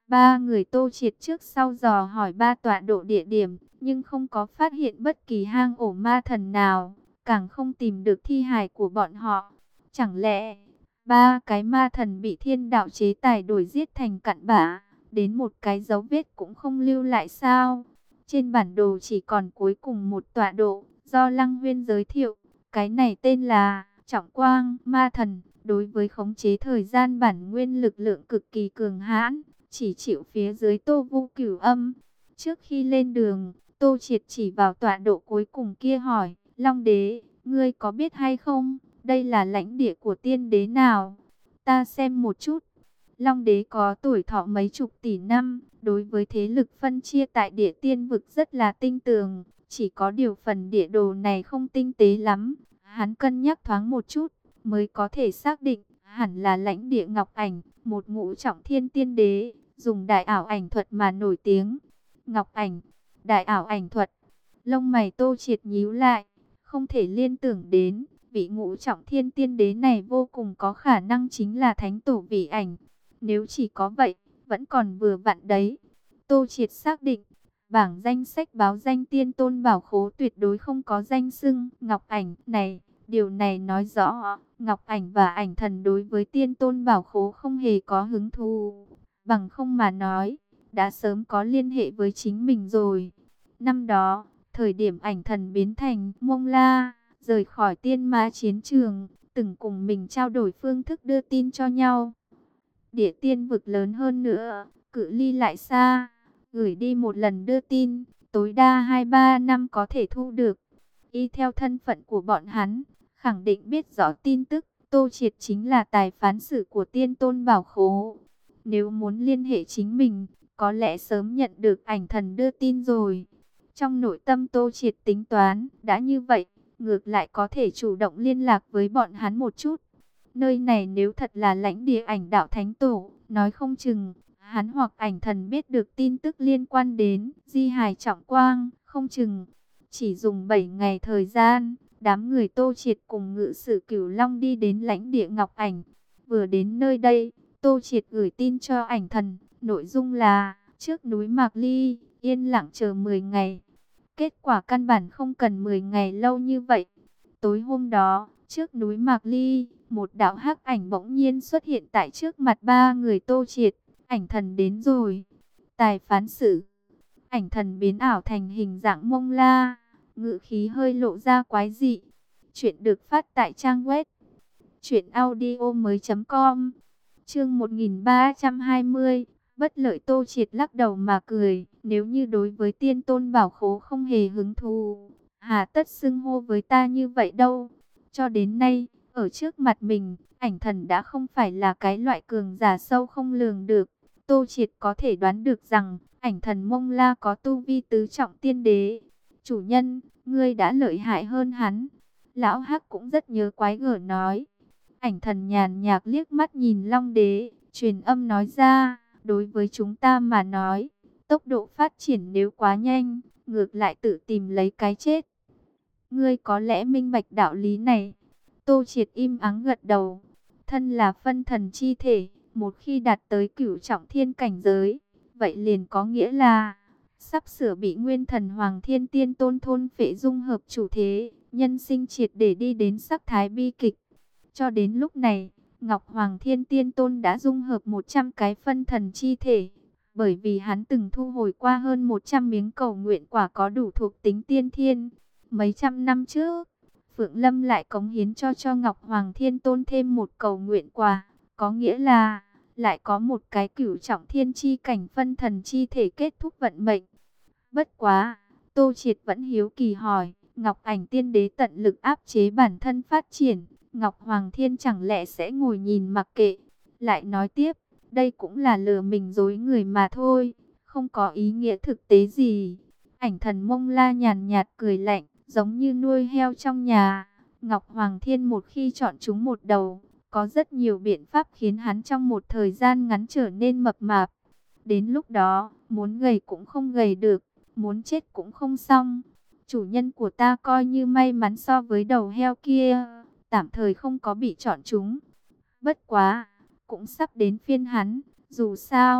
Ba người Tô Triệt trước sau dò hỏi ba tọa độ địa điểm, nhưng không có phát hiện bất kỳ hang ổ ma thần nào, càng không tìm được thi hài của bọn họ. Chẳng lẽ ba cái ma thần bị thiên đạo chế tài đuổi giết thành cặn bã, đến một cái dấu vết cũng không lưu lại sao? Trên bản đồ chỉ còn cuối cùng một tọa độ, do Lăng Huyên giới thiệu, cái này tên là Trọng Quang Ma Thần, đối với khống chế thời gian bản nguyên lực lượng cực kỳ cường hãn, chỉ chịu phía dưới Tô Vu Cửu Âm. Trước khi lên đường, Tô Triệt chỉ vào tọa độ cuối cùng kia hỏi, Long Đế, ngươi có biết hay không, đây là lãnh địa của tiên đế nào? Ta xem một chút. Long Đế có tuổi thọ mấy chục tỷ năm, đối với thế lực phân chia tại địa tiên vực rất là tinh tường, chỉ có điều phần địa đồ này không tinh tế lắm. Hắn cân nhắc thoáng một chút, mới có thể xác định, hẳn là lãnh địa Ngọc Ảnh, một ngũ trọng thiên tiên đế, dùng đại ảo ảnh thuật mà nổi tiếng. Ngọc Ảnh, đại ảo ảnh thuật, lông mày Tô Triệt nhíu lại, không thể liên tưởng đến, vị ngũ trọng thiên tiên đế này vô cùng có khả năng chính là thánh tổ Vị Ảnh. Nếu chỉ có vậy, vẫn còn vừa vặn đấy. Tô Triệt xác định, bảng danh sách báo danh tiên tôn bảo khố tuyệt đối không có danh xưng Ngọc Ảnh này. Điều này nói rõ, Ngọc Ảnh và Ảnh Thần đối với tiên tôn bảo khố không hề có hứng thú. Bằng không mà nói, đã sớm có liên hệ với chính mình rồi. Năm đó, thời điểm Ảnh Thần biến thành Mông La, rời khỏi tiên ma chiến trường, từng cùng mình trao đổi phương thức đưa tin cho nhau. Địa tiên vực lớn hơn nữa, cự ly lại xa, gửi đi một lần đưa tin, tối đa hai ba năm có thể thu được. Y theo thân phận của bọn hắn, khẳng định biết rõ tin tức, Tô Triệt chính là tài phán xử của tiên tôn bảo khố. Nếu muốn liên hệ chính mình, có lẽ sớm nhận được Ảnh Thần đưa tin rồi. Trong nội tâm Tô Triệt tính toán, đã như vậy, ngược lại có thể chủ động liên lạc với bọn hắn một chút. Nơi này nếu thật là lãnh địa Ảnh đạo thánh tổ, nói không chừng, hắn hoặc Ảnh Thần biết được tin tức liên quan đến di hài Trọng Quang, không chừng. Chỉ dùng bảy ngày thời gian, đám người Tô Triệt cùng ngự sử Cửu Long đi đến lãnh địa Ngọc Ảnh. Vừa đến nơi đây, Tô Triệt gửi tin cho Ảnh Thần, nội dung là, trước núi Mạc Ly, yên lặng chờ mười ngày. Kết quả căn bản không cần mười ngày lâu như vậy. Tối hôm đó, trước núi Mạc Ly, một đạo hắc ảnh bỗng nhiên xuất hiện tại trước mặt ba người Tô Triệt. Ảnh Thần đến rồi. Tài phán xử. Ảnh Thần biến ảo thành hình dạng Mông La, ngữ khí hơi lộ ra quái dị. Chuyện được phát tại trang web truyện audio mới chấm com. Chương một nghìn ba trăm hai mươi. Bất lợi. Tô Triệt lắc đầu mà cười, nếu như đối với tiên tôn bảo khố không hề hứng thú, hà tất xưng hô với ta như vậy đâu. Cho đến nay, ở trước mặt mình, Ảnh Thần đã không phải là cái loại cường giả sâu không lường được. Tô Triệt có thể đoán được rằng, Ảnh Thần Mông La có tu vi tứ trọng tiên đế. Chủ nhân, ngươi đã lợi hại hơn hắn. Lão Hắc cũng rất nhớ quái gở nói. Ảnh Thần nhàn nhạt liếc mắt nhìn Long Đế, truyền âm nói ra, đối với chúng ta mà nói, tốc độ phát triển nếu quá nhanh, ngược lại tự tìm lấy cái chết. Ngươi có lẽ minh bạch đạo lý này. Tô Triệt im ắng gật đầu. Thân là phân thần chi thể, một khi đạt tới cửu trọng thiên cảnh giới, vậy liền có nghĩa là sắp sửa bị Nguyên Thần Hoàng Thiên Tiên Tôn thôn phệ dung hợp chủ thế, nhân sinh triệt để đi đến sắc thái bi kịch. Cho đến lúc này, Ngọc Hoàng Thiên Tiên Tôn đã dung hợp một trăm cái phân thần chi thể, bởi vì hắn từng thu hồi qua hơn một trăm miếng cầu nguyện quả có đủ thuộc tính tiên thiên. Mấy trăm năm trước, Phượng Lâm lại cống hiến cho cho Ngọc Hoàng Thiên Tôn thêm một cầu nguyện quả, có nghĩa là lại có một cái cửu trọng thiên chi cảnh phân thần chi thể kết thúc vận mệnh. Bất quá, Tô Triệt vẫn hiếu kỳ hỏi, Ngọc Ảnh Tiên Đế tận lực áp chế bản thân phát triển, Ngọc Hoàng Thiên chẳng lẽ sẽ ngồi nhìn mặc kệ? Lại nói tiếp, đây cũng là lừa mình dối người mà thôi, không có ý nghĩa thực tế gì. Ảnh Thần Mông La nhàn nhạt cười lạnh, giống như nuôi heo trong nhà. Ngọc Hoàng Thiên một khi chọn chúng một đầu, có rất nhiều biện pháp khiến hắn trong một thời gian ngắn trở nên mập mạp. Đến lúc đó, muốn gầy cũng không gầy được, muốn chết cũng không xong. Chủ nhân của ta coi như may mắn so với đầu heo kia, tạm thời không có bị chọn chúng. Bất quá, cũng sắp đến phiên hắn, dù sao,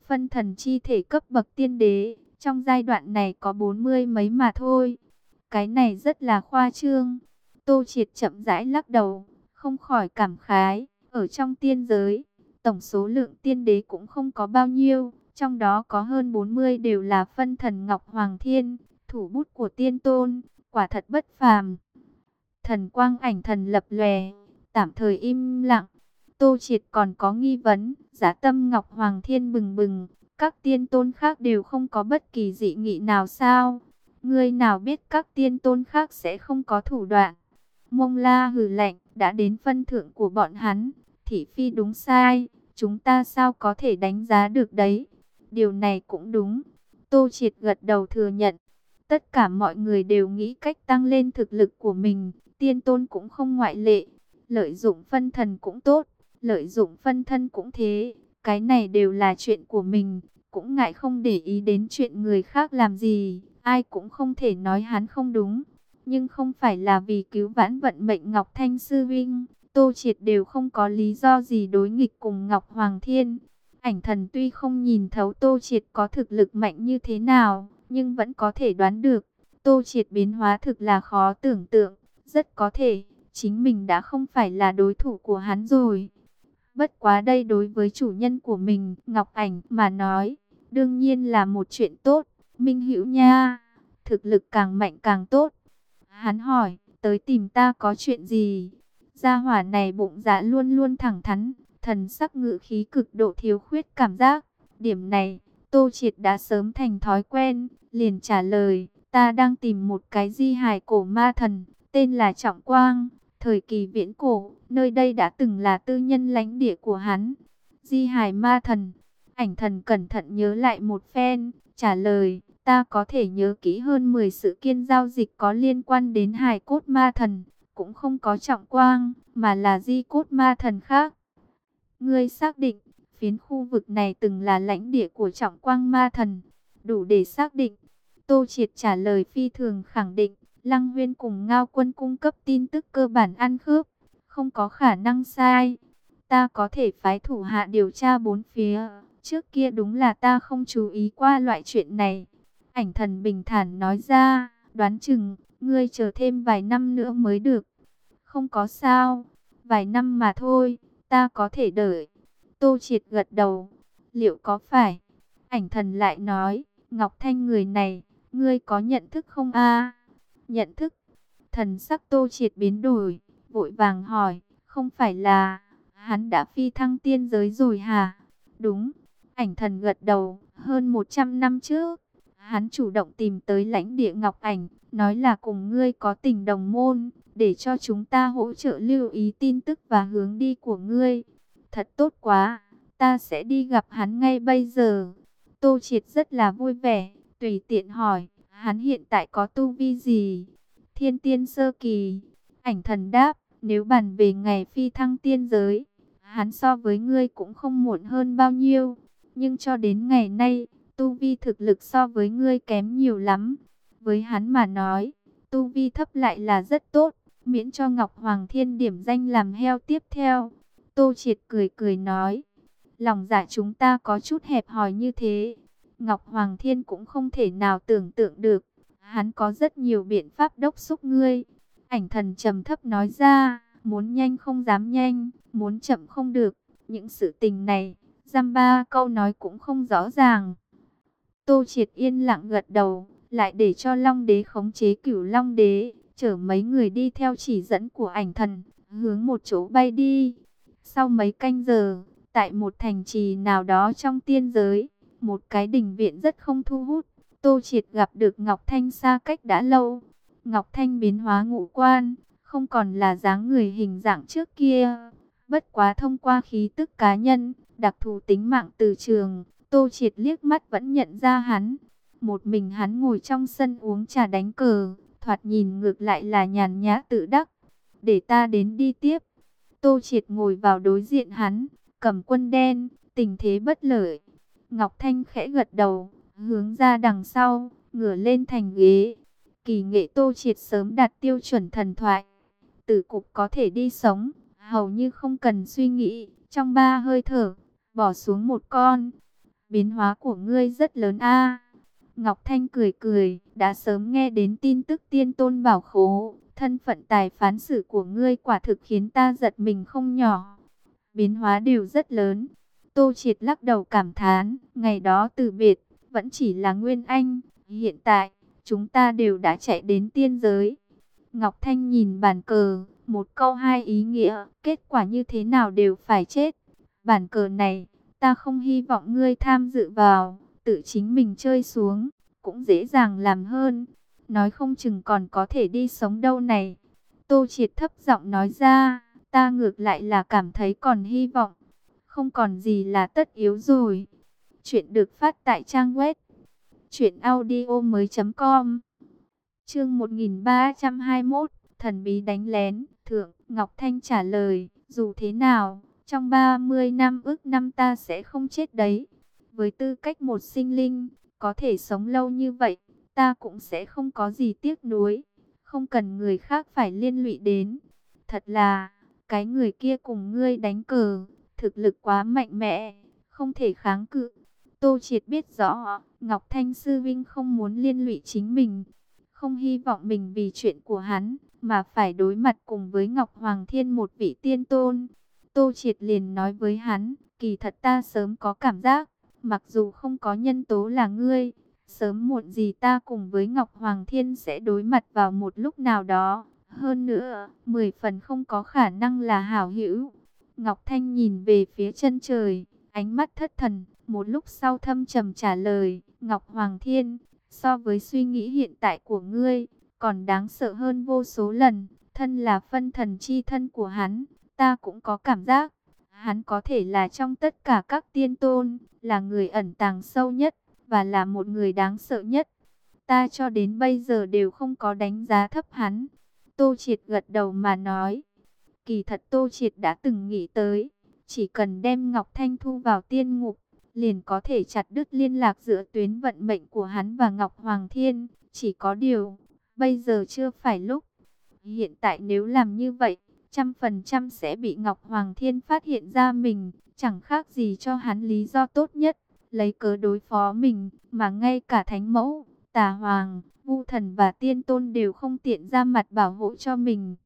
Phân thần chi thể cấp bậc tiên đế, trong giai đoạn này có bốn mươi mấy mà thôi. Cái này rất là khoa trương. Tô Triệt chậm rãi lắc đầu, không khỏi cảm khái. Ở trong tiên giới, tổng số lượng tiên đế cũng không có bao nhiêu. Trong đó có hơn bốn mươi đều là phân thần Ngọc Hoàng Thiên, thủ bút của tiên tôn, quả thật bất phàm. Thần quang ảnh thần lập lòe, tạm thời im lặng. Tô Triệt còn có nghi vấn, Giá Tâm Ngọc Hoàng Thiên bừng bừng, các tiên tôn khác đều không có bất kỳ dị nghị nào sao? Ngươi nào biết các tiên tôn khác sẽ không có thủ đoạn? Mông La hừ lạnh, đã đến phân thượng của bọn hắn, thị phi đúng sai, chúng ta sao có thể đánh giá được đấy? Điều này cũng đúng. Tô Triệt gật đầu thừa nhận. Tất cả mọi người đều nghĩ cách tăng lên thực lực của mình, tiên tôn cũng không ngoại lệ. Lợi dụng phân thần cũng tốt, lợi dụng phân thân cũng thế. Cái này đều là chuyện của mình, cũng ngại không để ý đến chuyện người khác làm gì. Ai cũng không thể nói hắn không đúng. Nhưng không phải là vì cứu vãn vận mệnh Ngọc Thanh Sư Vinh, Tô Triệt đều không có lý do gì đối nghịch cùng Ngọc Hoàng Thiên. Ảnh thần tuy không nhìn thấu Tô Triệt có thực lực mạnh như thế nào, nhưng vẫn có thể đoán được. Tô Triệt biến hóa thực là khó tưởng tượng, rất có thể chính mình đã không phải là đối thủ của hắn rồi. Bất quá đây đối với chủ nhân của mình, Ngọc Ảnh mà nói, đương nhiên là một chuyện tốt. Minh Hữu nha, thực lực càng mạnh càng tốt. Hắn hỏi, tới tìm ta có chuyện gì? Gia hỏa này bụng dạ luôn luôn thẳng thắn, thần sắc ngự khí cực độ thiếu khuyết cảm giác. Điểm này, Tô Triệt đã sớm thành thói quen, liền trả lời, ta đang tìm một cái di hài cổ ma thần, tên là Trọng Quang. Thời kỳ viễn cổ, nơi đây đã từng là tư nhân lãnh địa của hắn. Di hài ma thần, ảnh thần cẩn thận nhớ lại một phen, trả lời, ta có thể nhớ kỹ hơn mười sự kiện giao dịch có liên quan đến hài cốt ma thần, cũng không có Trọng Quang, mà là di cốt ma thần khác. Ngươi xác định, phiến khu vực này từng là lãnh địa của Trọng Quang ma thần, đủ để xác định. Tô Triệt trả lời phi thường khẳng định, Lăng Huyên cùng Ngao Quân cung cấp tin tức cơ bản ăn khớp, không có khả năng sai. Ta có thể phái thủ hạ điều tra bốn phía, trước kia đúng là ta không chú ý qua loại chuyện này. Ảnh thần bình thản nói ra, đoán chừng, ngươi chờ thêm vài năm nữa mới được. Không có sao, vài năm mà thôi, ta có thể đợi. Tô Triệt gật đầu, liệu có phải? Ảnh thần lại nói, Ngọc Thanh người này, ngươi có nhận thức không a? Nhận thức. Thần sắc Tô Triệt biến đổi, vội vàng hỏi, không phải là hắn đã phi thăng tiên giới rồi hả? Đúng. Ảnh thần gật đầu, hơn một trăm năm trước, hắn chủ động tìm tới lãnh địa Ngọc Ảnh, nói là cùng ngươi có tình đồng môn, để cho chúng ta hỗ trợ lưu ý tin tức và hướng đi của ngươi. Thật tốt quá, ta sẽ đi gặp hắn ngay bây giờ. Tô Triệt rất là vui vẻ, tùy tiện hỏi, hắn hiện tại có tu vi gì? Thiên tiên sơ kỳ. Ảnh thần đáp, nếu bàn về ngày phi thăng tiên giới, hắn so với ngươi cũng không muộn hơn bao nhiêu. Nhưng cho đến ngày nay, tu vi thực lực so với ngươi kém nhiều lắm. Với hắn mà nói, tu vi thấp lại là rất tốt, miễn cho Ngọc Hoàng Thiên điểm danh làm heo tiếp theo. Tô Triệt cười cười nói, lòng dạ chúng ta có chút hẹp hòi như thế. Ngọc Hoàng Thiên cũng không thể nào tưởng tượng được, hắn có rất nhiều biện pháp đốc thúc ngươi. Ảnh thần trầm thấp nói ra, muốn nhanh không dám nhanh, muốn chậm không được. Những sự tình này, dăm ba câu nói cũng không rõ ràng. Tô Triệt yên lặng gật đầu, lại để cho Long Đế khống chế Cửu Long Đế, chở mấy người đi theo chỉ dẫn của ảnh thần, hướng một chỗ bay đi. Sau mấy canh giờ, tại một thành trì nào đó trong tiên giới, một cái đình viện rất không thu hút, Tô Triệt gặp được Ngọc Thanh xa cách đã lâu. Ngọc Thanh biến hóa ngũ quan, không còn là dáng người hình dạng trước kia. Bất quá thông qua khí tức cá nhân, đặc thù tính mạng từ trường, Tô Triệt liếc mắt vẫn nhận ra hắn. Một mình hắn ngồi trong sân uống trà đánh cờ, thoạt nhìn ngược lại là nhàn nhã tự đắc. Để ta đến đi tiếp. Tô Triệt ngồi vào đối diện hắn, cầm quân đen, tình thế bất lợi. Ngọc Thanh khẽ gật đầu, hướng ra đằng sau, ngửa lên thành ghế. Kỳ nghệ Tô Triệt sớm đạt tiêu chuẩn thần thoại. Tử cục có thể đi sống, hầu như không cần suy nghĩ, trong ba hơi thở, bỏ xuống một con. Biến hóa của ngươi rất lớn a. Ngọc Thanh cười cười, đã sớm nghe đến tin tức tiên tôn bảo khố, thân phận tài phán xử của ngươi quả thực khiến ta giật mình không nhỏ. Biến hóa đều rất lớn. Tô Triệt lắc đầu cảm thán, ngày đó từ biệt, vẫn chỉ là Nguyên Anh, hiện tại, chúng ta đều đã chạy đến tiên giới. Ngọc Thanh nhìn bàn cờ, một câu hai ý nghĩa, kết quả như thế nào đều phải chết. Bàn cờ này, ta không hy vọng ngươi tham dự vào, tự chính mình chơi xuống, cũng dễ dàng làm hơn. Nói không chừng còn có thể đi sống đâu này. Tô Triệt thấp giọng nói ra, ta ngược lại là cảm thấy còn hy vọng. Không còn gì là tất yếu rồi. Chuyện được phát tại trang web truyện audio mới chấm com. Chương một nghìn ba trăm hai mươi mốt, thần bí đánh lén. Thượng Ngọc Thanh trả lời, dù thế nào, trong ba mươi năm ước năm ta sẽ không chết đấy. Với tư cách một sinh linh, có thể sống lâu như vậy, ta cũng sẽ không có gì tiếc nuối. Không cần người khác phải liên lụy đến. Thật là, cái người kia cùng ngươi đánh cờ, thực lực quá mạnh mẽ, không thể kháng cự. Tô Triệt biết rõ, Ngọc Thanh sư vinh không muốn liên lụy chính mình, không hy vọng mình vì chuyện của hắn mà phải đối mặt cùng với Ngọc Hoàng Thiên, một vị tiên tôn. Tô Triệt liền nói với hắn, kỳ thật ta sớm có cảm giác, mặc dù không có nhân tố là ngươi, sớm muộn gì ta cùng với Ngọc Hoàng Thiên sẽ đối mặt vào một lúc nào đó. Hơn nữa, mười phần không có khả năng là hảo hữu. Ngọc Thanh nhìn về phía chân trời, ánh mắt thất thần, một lúc sau thâm trầm trả lời, Ngọc Hoàng Thiên, so với suy nghĩ hiện tại của ngươi, còn đáng sợ hơn vô số lần. Thân là phân thần chi thân của hắn, ta cũng có cảm giác, hắn có thể là trong tất cả các tiên tôn, là người ẩn tàng sâu nhất, và là một người đáng sợ nhất. Ta cho đến bây giờ đều không có đánh giá thấp hắn. Tô Triệt gật đầu mà nói. Kỳ thật Tô Triệt đã từng nghĩ tới, chỉ cần đem Ngọc Thanh thu vào tiên ngục, liền có thể chặt đứt liên lạc giữa tuyến vận mệnh của hắn và Ngọc Hoàng Thiên. Chỉ có điều, bây giờ chưa phải lúc. Hiện tại nếu làm như vậy, trăm phần trăm sẽ bị Ngọc Hoàng Thiên phát hiện ra mình, chẳng khác gì cho hắn lý do tốt nhất, lấy cớ đối phó mình, mà ngay cả Thánh Mẫu, Tà Hoàng, Vu Thần và Tiên Tôn đều không tiện ra mặt bảo hộ cho mình.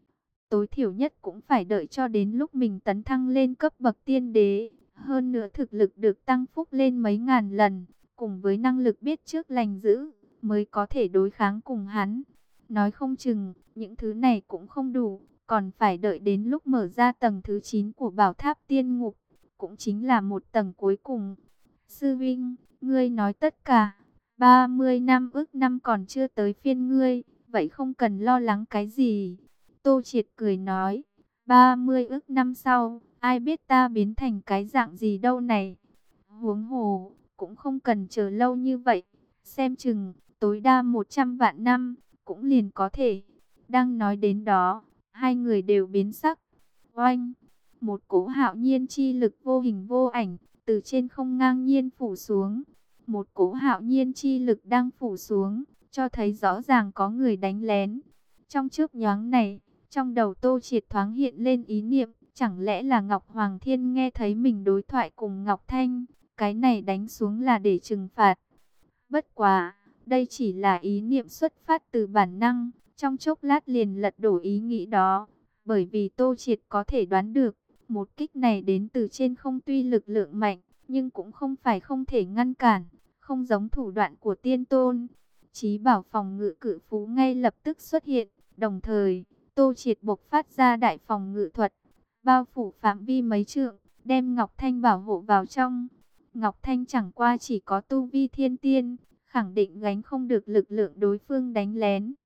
Tối thiểu nhất cũng phải đợi cho đến lúc mình tấn thăng lên cấp bậc tiên đế, hơn nữa thực lực được tăng phúc lên mấy ngàn lần, cùng với năng lực biết trước lành dữ, mới có thể đối kháng cùng hắn. Nói không chừng, những thứ này cũng không đủ, còn phải đợi đến lúc mở ra tầng thứ chín của bảo tháp tiên ngục, cũng chính là một tầng cuối cùng. Sư Vinh, ngươi nói tất cả, ba mươi năm ước năm còn chưa tới phiên ngươi, vậy không cần lo lắng cái gì. Tô Triệt cười nói, ba mươi ước năm sau, ai biết ta biến thành cái dạng gì đâu này. Huống hồ, cũng không cần chờ lâu như vậy, xem chừng, tối đa một trăm vạn năm, cũng liền có thể. Đang nói đến đó, hai người đều biến sắc. Oanh, một cỗ hạo nhiên chi lực vô hình vô ảnh, từ trên không ngang nhiên phủ xuống. Một cỗ hạo nhiên chi lực đang phủ xuống, cho thấy rõ ràng có người đánh lén. Trong chớp nhoáng này, trong đầu Tô Triệt thoáng hiện lên ý niệm, chẳng lẽ là Ngọc Hoàng Thiên nghe thấy mình đối thoại cùng Ngọc Thanh, cái này đánh xuống là để trừng phạt. Bất quá, đây chỉ là ý niệm xuất phát từ bản năng, trong chốc lát liền lật đổ ý nghĩ đó, bởi vì Tô Triệt có thể đoán được, một kích này đến từ trên không, tuy lực lượng mạnh, nhưng cũng không phải không thể ngăn cản, không giống thủ đoạn của tiên tôn. Chí bảo phòng ngự cự phú ngay lập tức xuất hiện, đồng thời, Tô Triệt bộc phát ra đại phòng ngự thuật, bao phủ phạm vi mấy trượng, đem Ngọc Thanh bảo hộ vào trong. Ngọc Thanh chẳng qua chỉ có tu vi thiên tiên, khẳng định gánh không được lực lượng đối phương đánh lén.